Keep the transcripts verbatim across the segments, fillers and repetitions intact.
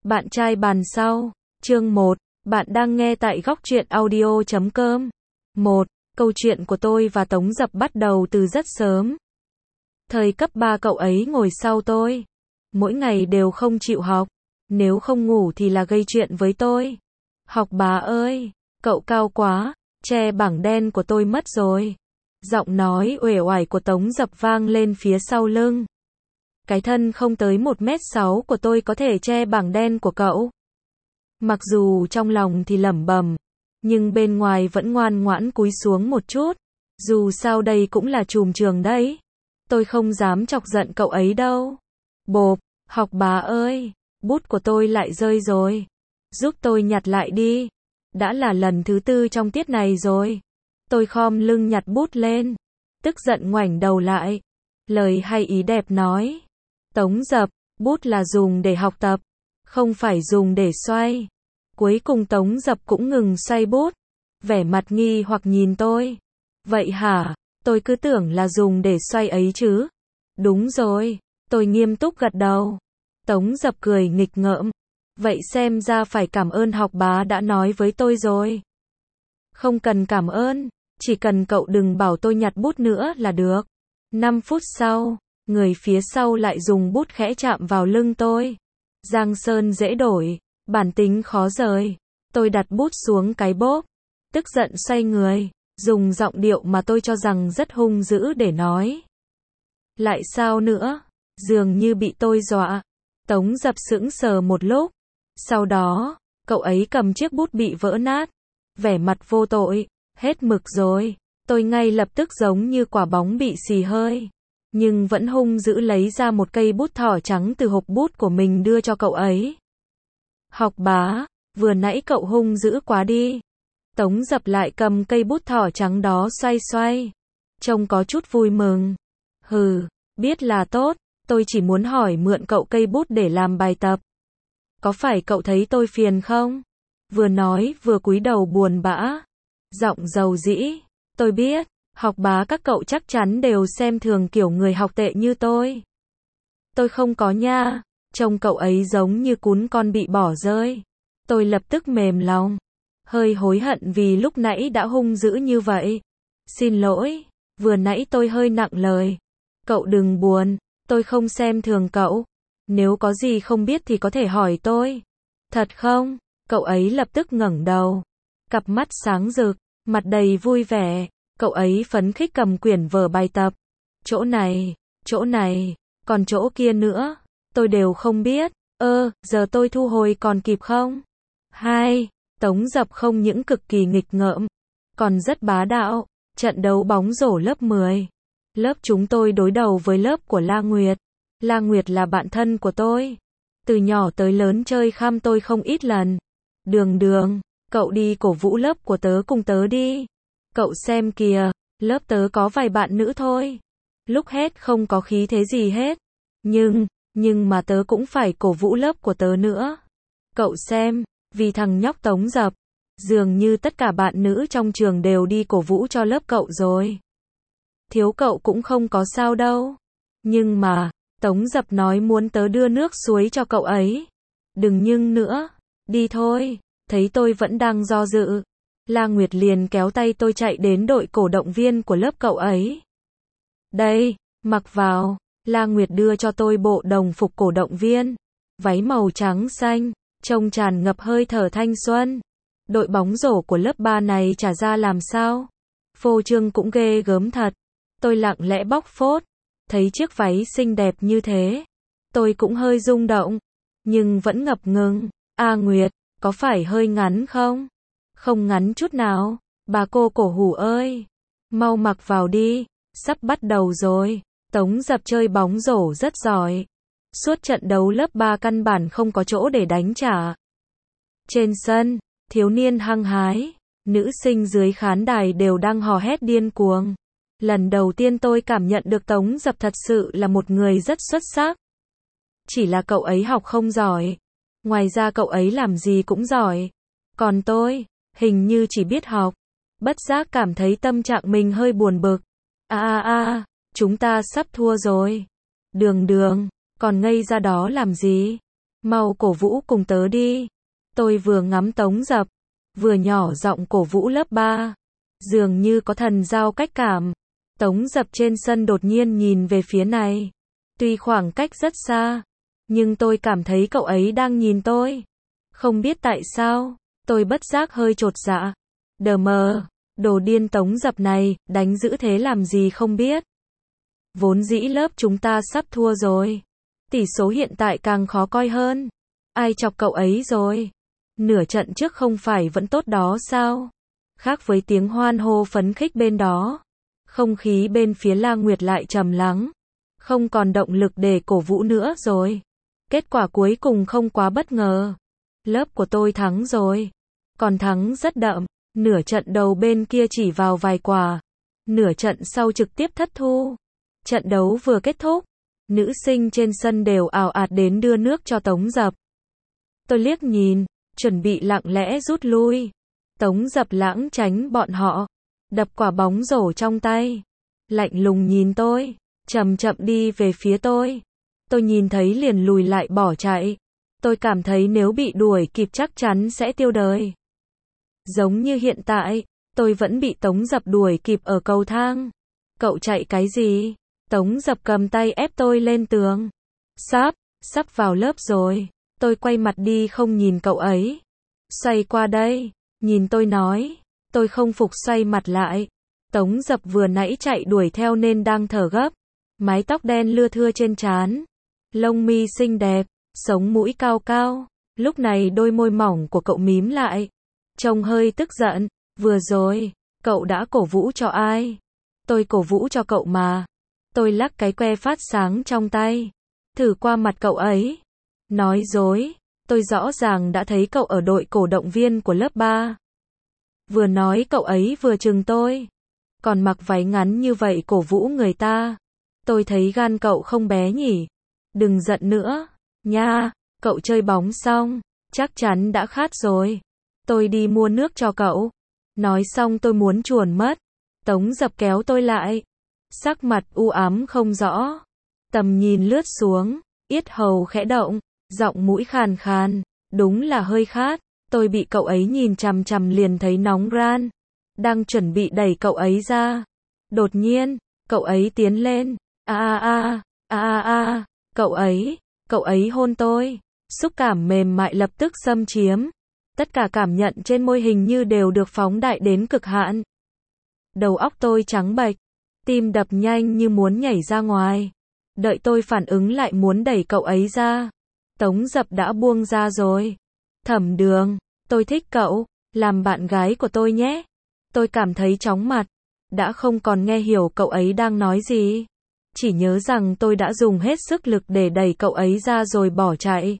Bạn trai bàn sau, chương một, bạn đang nghe tại góc truyện audio chấm com. một. Câu chuyện của tôi và Tống Dập bắt đầu từ rất sớm. Thời cấp ba cậu ấy ngồi sau tôi. Mỗi ngày đều không chịu học. Nếu không ngủ thì là gây chuyện với tôi. Học bá ơi, cậu cao quá, che bảng đen của tôi mất rồi. Giọng nói uể oải của Tống Dập vang lên phía sau lưng. Cái thân không tới một mét sáu của tôi có thể che bảng đen của cậu. Mặc dù trong lòng thì lẩm bẩm, nhưng bên ngoài vẫn ngoan ngoãn cúi xuống một chút. Dù sao đây cũng là trùm trường đấy. Tôi không dám chọc giận cậu ấy đâu. Bộp, học bá ơi, bút của tôi lại rơi rồi. Giúp tôi nhặt lại đi. Đã là lần thứ tư trong tiết này rồi. Tôi khom lưng nhặt bút lên. Tức giận ngoảnh đầu lại. Lời hay ý đẹp nói. Tống Dập, bút là dùng để học tập, không phải dùng để xoay. Cuối cùng Tống Dập cũng ngừng xoay bút. Vẻ mặt nghi hoặc nhìn tôi. Vậy hả? Tôi cứ tưởng là dùng để xoay ấy chứ. Đúng rồi. Tôi nghiêm túc gật đầu. Tống Dập cười nghịch ngợm. Vậy xem ra phải cảm ơn học bá đã nói với tôi rồi. Không cần cảm ơn, chỉ cần cậu đừng bảo tôi nhặt bút nữa là được. năm phút sau, người phía sau lại dùng bút khẽ chạm vào lưng tôi. Giang sơn dễ đổi, bản tính khó rời. Tôi đặt bút xuống cái bốp, tức giận xoay người, dùng giọng điệu mà tôi cho rằng rất hung dữ để nói. Lại sao nữa? Dường như bị tôi dọa. Tống Dập sững sờ một lúc. Sau đó, cậu ấy cầm chiếc bút bị vỡ nát. Vẻ mặt vô tội. Hết mực rồi. Tôi ngay lập tức giống như quả bóng bị xì hơi. Nhưng vẫn hung dữ lấy ra một cây bút thỏ trắng từ hộp bút của mình đưa cho cậu ấy. Học bá, vừa nãy cậu hung dữ quá đi. Tống Dập lại cầm cây bút thỏ trắng đó xoay xoay. Trông có chút vui mừng. Hừ, biết là tốt, tôi chỉ muốn hỏi mượn cậu cây bút để làm bài tập. Có phải cậu thấy tôi phiền không? Vừa nói vừa cúi đầu buồn bã. Giọng dầu dĩ. Tôi biết, học bá các cậu chắc chắn đều xem thường kiểu người học tệ như tôi. Tôi không có nha. Trông cậu ấy giống như cún con bị bỏ rơi. Tôi lập tức mềm lòng. Hơi hối hận vì lúc nãy đã hung dữ như vậy. Xin lỗi, vừa nãy tôi hơi nặng lời. Cậu đừng buồn, tôi không xem thường cậu. Nếu có gì không biết thì có thể hỏi tôi. Thật không? Cậu ấy lập tức ngẩng đầu. Cặp mắt sáng rực, mặt đầy vui vẻ. Cậu ấy phấn khích cầm quyển vở bài tập. Chỗ này, chỗ này, còn chỗ kia nữa. Tôi đều không biết. Ơ, giờ tôi thu hồi còn kịp không? Hai, Tống Dập không những cực kỳ nghịch ngợm, còn rất bá đạo. Trận đấu bóng rổ lớp mười. Lớp chúng tôi đối đầu với lớp của La Nguyệt. La Nguyệt là bạn thân của tôi. Từ nhỏ tới lớn chơi khăm tôi không ít lần. Đường Đường, cậu đi cổ vũ lớp của tớ cùng tớ đi. Cậu xem kìa, lớp tớ có vài bạn nữ thôi. Lúc hết không có khí thế gì hết. Nhưng, nhưng mà tớ cũng phải cổ vũ lớp của tớ nữa. Cậu xem, vì thằng nhóc Tống Dập, dường như tất cả bạn nữ trong trường đều đi cổ vũ cho lớp cậu rồi. Thiếu cậu cũng không có sao đâu. Nhưng mà, Tống Dập nói muốn tớ đưa nước suối cho cậu ấy. Đừng nhưng nữa, đi thôi. Thấy tôi vẫn đang do dự, La Nguyệt liền kéo tay tôi chạy đến đội cổ động viên của lớp cậu ấy. Đây, mặc vào. La Nguyệt đưa cho tôi bộ đồng phục cổ động viên, váy màu trắng xanh, trông tràn ngập hơi thở thanh xuân. Đội bóng rổ của lớp ba này chả ra làm sao. Phô trương cũng ghê gớm thật. Tôi lặng lẽ bóc phốt, thấy chiếc váy xinh đẹp như thế. Tôi cũng hơi rung động, nhưng vẫn ngập ngừng. A Nguyệt, có phải hơi ngắn không? Không ngắn chút nào. Bà cô cổ hủ ơi, mau mặc vào đi, sắp bắt đầu rồi. Tống Dập chơi bóng rổ rất giỏi. Suốt trận đấu lớp ba căn bản không có chỗ để đánh trả. Trên sân, thiếu niên hăng hái, nữ sinh dưới khán đài đều đang hò hét điên cuồng. Lần đầu tiên tôi cảm nhận được Tống Dập thật sự là một người rất xuất sắc. Chỉ là cậu ấy học không giỏi. Ngoài ra cậu ấy làm gì cũng giỏi. Còn tôi, hình như chỉ biết học. Bất giác cảm thấy tâm trạng mình hơi buồn bực. À à à, chúng ta sắp thua rồi. Đường Đường, còn ngây ra đó làm gì? Mau cổ vũ cùng tớ đi. Tôi vừa ngắm Tống Dập, vừa nhỏ giọng cổ vũ lớp ba. Dường như có thần giao cách cảm. Tống Dập trên sân đột nhiên nhìn về phía này. Tuy khoảng cách rất xa, nhưng tôi cảm thấy cậu ấy đang nhìn tôi. Không biết tại sao, tôi bất giác hơi chột dạ. Đờ mờ, đồ điên Tống Dập này, đánh dữ thế làm gì không biết. Vốn dĩ lớp chúng ta sắp thua rồi. Tỷ số hiện tại càng khó coi hơn. Ai chọc cậu ấy rồi? Nửa trận trước không phải vẫn tốt đó sao? Khác với tiếng hoan hô phấn khích bên đó, không khí bên phía La Nguyệt lại trầm lắng. Không còn động lực để cổ vũ nữa rồi. Kết quả cuối cùng không quá bất ngờ. Lớp của tôi thắng rồi. Còn thắng rất đậm. Nửa trận đầu bên kia chỉ vào vài quả. Nửa trận sau trực tiếp thất thu. Trận đấu vừa kết thúc, nữ sinh trên sân đều ào ạt đến đưa nước cho Tống Dập. Tôi liếc nhìn, chuẩn bị lặng lẽ rút lui. Tống Dập lãng tránh bọn họ, đập quả bóng rổ trong tay. Lạnh lùng nhìn tôi, chậm chậm đi về phía tôi. Tôi nhìn thấy liền lùi lại bỏ chạy. Tôi cảm thấy nếu bị đuổi kịp chắc chắn sẽ tiêu đời. Giống như hiện tại, tôi vẫn bị Tống Dập đuổi kịp ở cầu thang. Cậu chạy cái gì? Tống Dập cầm tay ép tôi lên tường. Sắp, sắp vào lớp rồi. Tôi quay mặt đi không nhìn cậu ấy. Xoay qua đây, nhìn tôi nói. Tôi không phục xoay mặt lại. Tống Dập vừa nãy chạy đuổi theo nên đang thở gấp. Mái tóc đen lưa thưa trên trán. Lông mi xinh đẹp, sống mũi cao cao. Lúc này đôi môi mỏng của cậu mím lại. Trông hơi tức giận. Vừa rồi, cậu đã cổ vũ cho ai? Tôi cổ vũ cho cậu mà. Tôi lắc cái que phát sáng trong tay. Thử qua mặt cậu ấy. Nói dối. Tôi rõ ràng đã thấy cậu ở đội cổ động viên của lớp ba. Vừa nói cậu ấy vừa chừng tôi. Còn mặc váy ngắn như vậy cổ vũ người ta. Tôi thấy gan cậu không bé nhỉ. Đừng giận nữa. Nha, cậu chơi bóng xong. Chắc chắn đã khát rồi. Tôi đi mua nước cho cậu. Nói xong tôi muốn chuồn mất. Tống Dập kéo tôi lại. Sắc mặt u ám không rõ. Tầm nhìn lướt xuống. Yết hầu khẽ động. Giọng mũi khàn khàn. Đúng là hơi khát. Tôi bị cậu ấy nhìn chằm chằm liền thấy nóng ran. Đang chuẩn bị đẩy cậu ấy ra. Đột nhiên, cậu ấy tiến lên. A a a, a a a, cậu ấy, cậu ấy hôn tôi. Xúc cảm mềm mại lập tức xâm chiếm. Tất cả cảm nhận trên môi hình như đều được phóng đại đến cực hạn. Đầu óc tôi trắng bệch. Tim đập nhanh như muốn nhảy ra ngoài. Đợi tôi phản ứng lại muốn đẩy cậu ấy ra. Tống Dập đã buông ra rồi. Thẩm Đường, tôi thích cậu, làm bạn gái của tôi nhé. Tôi cảm thấy chóng mặt. Đã không còn nghe hiểu cậu ấy đang nói gì. Chỉ nhớ rằng tôi đã dùng hết sức lực để đẩy cậu ấy ra rồi bỏ chạy.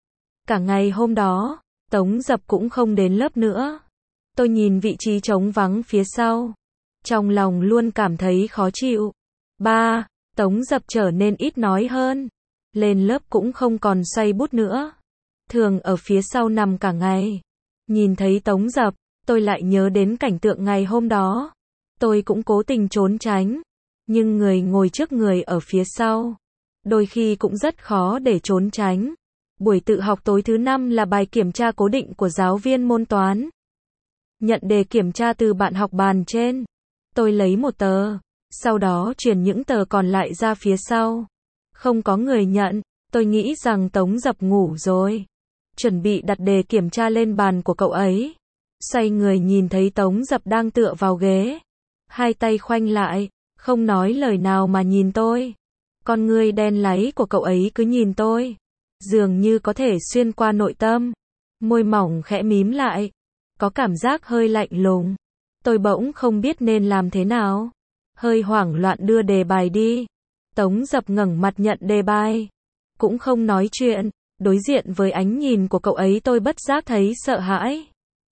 Cả ngày hôm đó, Tống Dập cũng không đến lớp nữa. Tôi nhìn vị trí trống vắng phía sau. Trong lòng luôn cảm thấy khó chịu. Ba, Tống Dập trở nên ít nói hơn. Lên lớp cũng không còn xoay bút nữa. Thường ở phía sau nằm cả ngày. Nhìn thấy Tống Dập, tôi lại nhớ đến cảnh tượng ngày hôm đó. Tôi cũng cố tình trốn tránh. Nhưng người ngồi trước người ở phía sau. Đôi khi cũng rất khó để trốn tránh. Buổi tự học tối thứ năm là bài kiểm tra cố định của giáo viên môn toán. Nhận đề kiểm tra từ bạn học bàn trên. Tôi lấy một tờ. Sau đó chuyển những tờ còn lại ra phía sau. Không có người nhận. Tôi nghĩ rằng Tống Dập ngủ rồi. Chuẩn bị đặt đề kiểm tra lên bàn của cậu ấy. Xoay người nhìn thấy Tống Dập đang tựa vào ghế. Hai tay khoanh lại. Không nói lời nào mà nhìn tôi. Con ngươi đen láy của cậu ấy cứ nhìn tôi. Dường như có thể xuyên qua nội tâm. Môi mỏng khẽ mím lại. Có cảm giác hơi lạnh lùng. Tôi bỗng không biết nên làm thế nào. Hơi hoảng loạn đưa đề bài đi. Tống Dập ngẩng mặt nhận đề bài. Cũng không nói chuyện. Đối diện với ánh nhìn của cậu ấy tôi bất giác thấy sợ hãi.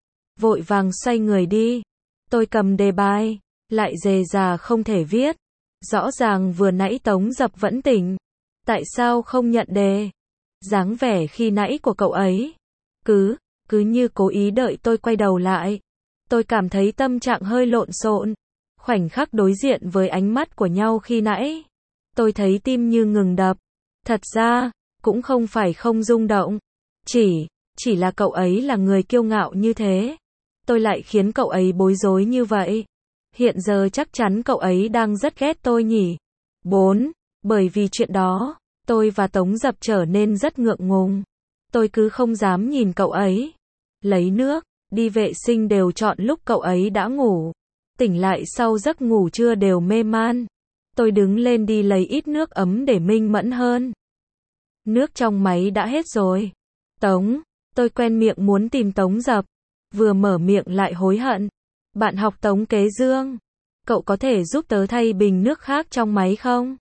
Vội vàng xoay người đi. Tôi cầm đề bài. Lại dề dà không thể viết. Rõ ràng vừa nãy Tống Dập vẫn tỉnh. Tại sao không nhận đề? Dáng vẻ khi nãy của cậu ấy. Cứ, cứ như cố ý đợi tôi quay đầu lại. Tôi cảm thấy tâm trạng hơi lộn xộn. Khoảnh khắc đối diện với ánh mắt của nhau khi nãy. Tôi thấy tim như ngừng đập. Thật ra, cũng không phải không rung động. Chỉ, chỉ là cậu ấy là người kiêu ngạo như thế. Tôi lại khiến cậu ấy bối rối như vậy. Hiện giờ chắc chắn cậu ấy đang rất ghét tôi nhỉ. bốn. Bởi vì chuyện đó, tôi và Tống Dập trở nên rất ngượng ngùng. Tôi cứ không dám nhìn cậu ấy. Lấy nước, đi vệ sinh đều chọn lúc cậu ấy đã ngủ. Tỉnh lại sau giấc ngủ trưa đều mê man. Tôi đứng lên đi lấy ít nước ấm để minh mẫn hơn. Nước trong máy đã hết rồi. Tống, tôi quen miệng muốn tìm Tống Dập. Vừa mở miệng lại hối hận. Bạn học Tống Kế Dương, cậu có thể giúp tớ thay bình nước khác trong máy không?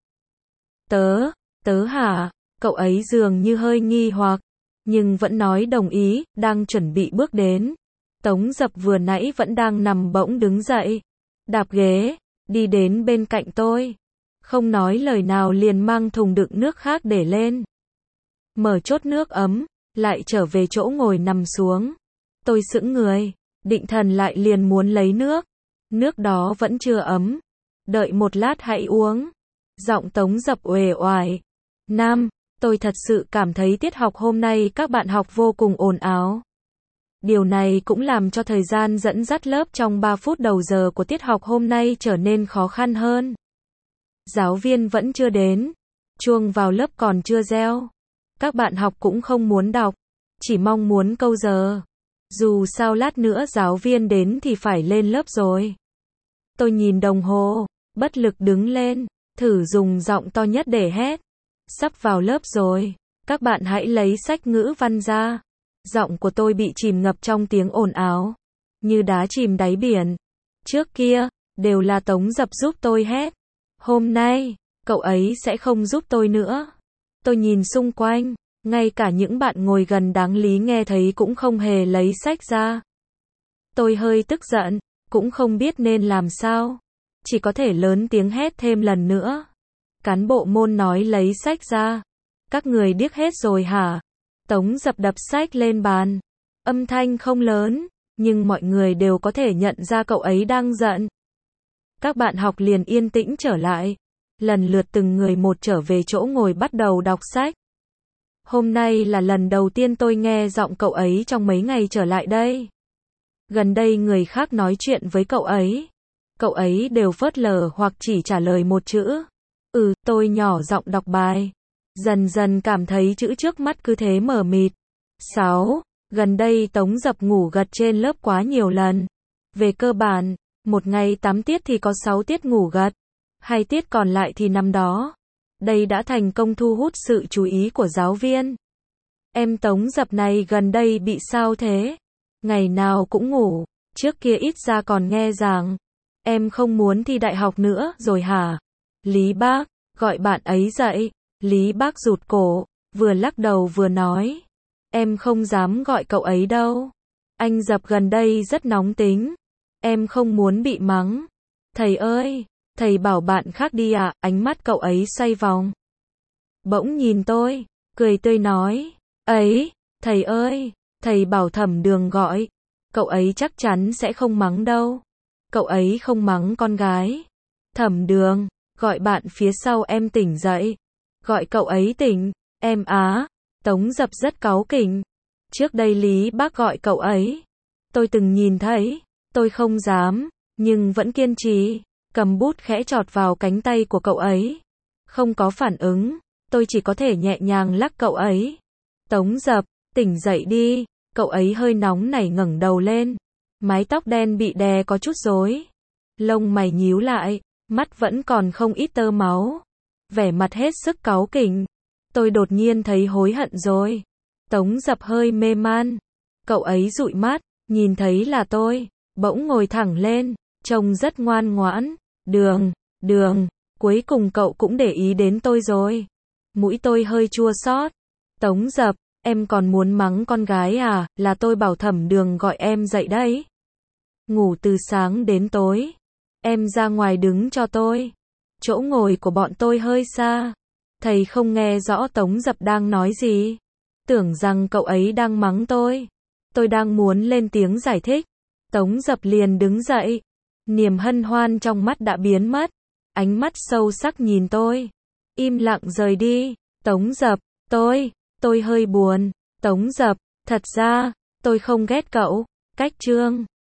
Tớ, tớ hả? Cậu ấy dường như hơi nghi hoặc, nhưng vẫn nói đồng ý, đang chuẩn bị bước đến. Tống Dập vừa nãy vẫn đang nằm bỗng đứng dậy, đạp ghế, đi đến bên cạnh tôi. Không nói lời nào liền mang thùng đựng nước khác để lên. Mở chốt nước ấm, lại trở về chỗ ngồi nằm xuống. Tôi sững người, định thần lại liền muốn lấy nước. Nước đó vẫn chưa ấm. Đợi một lát hãy uống. Giọng Tống Dập uể oải. Nam, tôi thật sự cảm thấy tiết học hôm nay các bạn học vô cùng ồn ào. Điều này cũng làm cho thời gian dẫn dắt lớp trong ba phút đầu giờ của tiết học hôm nay trở nên khó khăn hơn. Giáo viên vẫn chưa đến. Chuông vào lớp còn chưa reo. Các bạn học cũng không muốn đọc. Chỉ mong muốn câu giờ. Dù sao lát nữa giáo viên đến thì phải lên lớp rồi. Tôi nhìn đồng hồ, bất lực đứng lên, thử dùng giọng to nhất để hét. Sắp vào lớp rồi, các bạn hãy lấy sách ngữ văn ra. Giọng của tôi bị chìm ngập trong tiếng ồn ào, như đá chìm đáy biển. Trước kia, đều là Tống Dập giúp tôi hét. Hôm nay, cậu ấy sẽ không giúp tôi nữa. Tôi nhìn xung quanh, ngay cả những bạn ngồi gần đáng lý nghe thấy cũng không hề lấy sách ra. Tôi hơi tức giận, cũng không biết nên làm sao. Chỉ có thể lớn tiếng hét thêm lần nữa. Cán bộ môn nói lấy sách ra. Các người điếc hết rồi hả? Tống Dập đập sách lên bàn. Âm thanh không lớn, nhưng mọi người đều có thể nhận ra cậu ấy đang giận. Các bạn học liền yên tĩnh trở lại. Lần lượt từng người một trở về chỗ ngồi bắt đầu đọc sách. Hôm nay là lần đầu tiên tôi nghe giọng cậu ấy trong mấy ngày trở lại đây. Gần đây người khác nói chuyện với cậu ấy. Cậu ấy đều phớt lờ hoặc chỉ trả lời một chữ. Ừ, tôi nhỏ giọng đọc bài. Dần dần cảm thấy chữ trước mắt cứ thế mờ mịt. sáu. Gần đây Tống Dập ngủ gật trên lớp quá nhiều lần. Về cơ bản, một ngày tám tiết thì có sáu tiết ngủ gật. Hai tiết còn lại thì nằm đó. Đây đã thành công thu hút sự chú ý của giáo viên. Em Tống Dập này gần đây bị sao thế? Ngày nào cũng ngủ, trước kia ít ra còn nghe giảng. Em không muốn thi đại học nữa rồi hả? Lý Bác, gọi bạn ấy dậy. Lý Bác rụt cổ, vừa lắc đầu vừa nói. Em không dám gọi cậu ấy đâu. Anh Dập gần đây rất nóng tính. Em không muốn bị mắng. Thầy ơi, thầy bảo bạn khác đi ạ. Ánh mắt cậu ấy xoay vòng. Bỗng nhìn tôi, cười tươi nói. Ấy, thầy ơi, thầy bảo Thẩm Đường gọi. Cậu ấy chắc chắn sẽ không mắng đâu. Cậu ấy không mắng con gái. Thẩm Đường, gọi bạn phía sau em tỉnh dậy. Gọi cậu ấy tỉnh. Em á. Tống Dập rất cáu kỉnh. Trước đây Lý Bác gọi cậu ấy. Tôi từng nhìn thấy. Tôi không dám, nhưng vẫn kiên trì. Cầm bút khẽ chọt vào cánh tay của cậu ấy. Không có phản ứng. Tôi chỉ có thể nhẹ nhàng lắc cậu ấy. Tống Dập, tỉnh dậy đi. Cậu ấy hơi nóng nảy ngẩng đầu lên. Mái tóc đen bị đè có chút rối. Lông mày nhíu lại. Mắt vẫn còn không ít tơ máu. Vẻ mặt hết sức cáu kỉnh. Tôi đột nhiên thấy hối hận rồi. Tống Dập hơi mê man. Cậu ấy dụi mắt, nhìn thấy là tôi. Bỗng ngồi thẳng lên. Trông rất ngoan ngoãn. Đường, Đường, cuối cùng cậu cũng để ý đến tôi rồi. Mũi tôi hơi chua xót. Tống Dập, em còn muốn mắng con gái à? Là tôi bảo Thẩm Đường gọi em dậy đấy. Ngủ từ sáng đến tối. Em ra ngoài đứng cho tôi. Chỗ ngồi của bọn tôi hơi xa. Thầy không nghe rõ Tống Dập đang nói gì. Tưởng rằng cậu ấy đang mắng tôi. Tôi đang muốn lên tiếng giải thích. Tống Dập liền đứng dậy. Niềm hân hoan trong mắt đã biến mất. Ánh mắt sâu sắc nhìn tôi. Im lặng rời đi. Tống Dập, Tôi, tôi hơi buồn. Tống Dập, thật ra, tôi không ghét cậu. Cách Trương.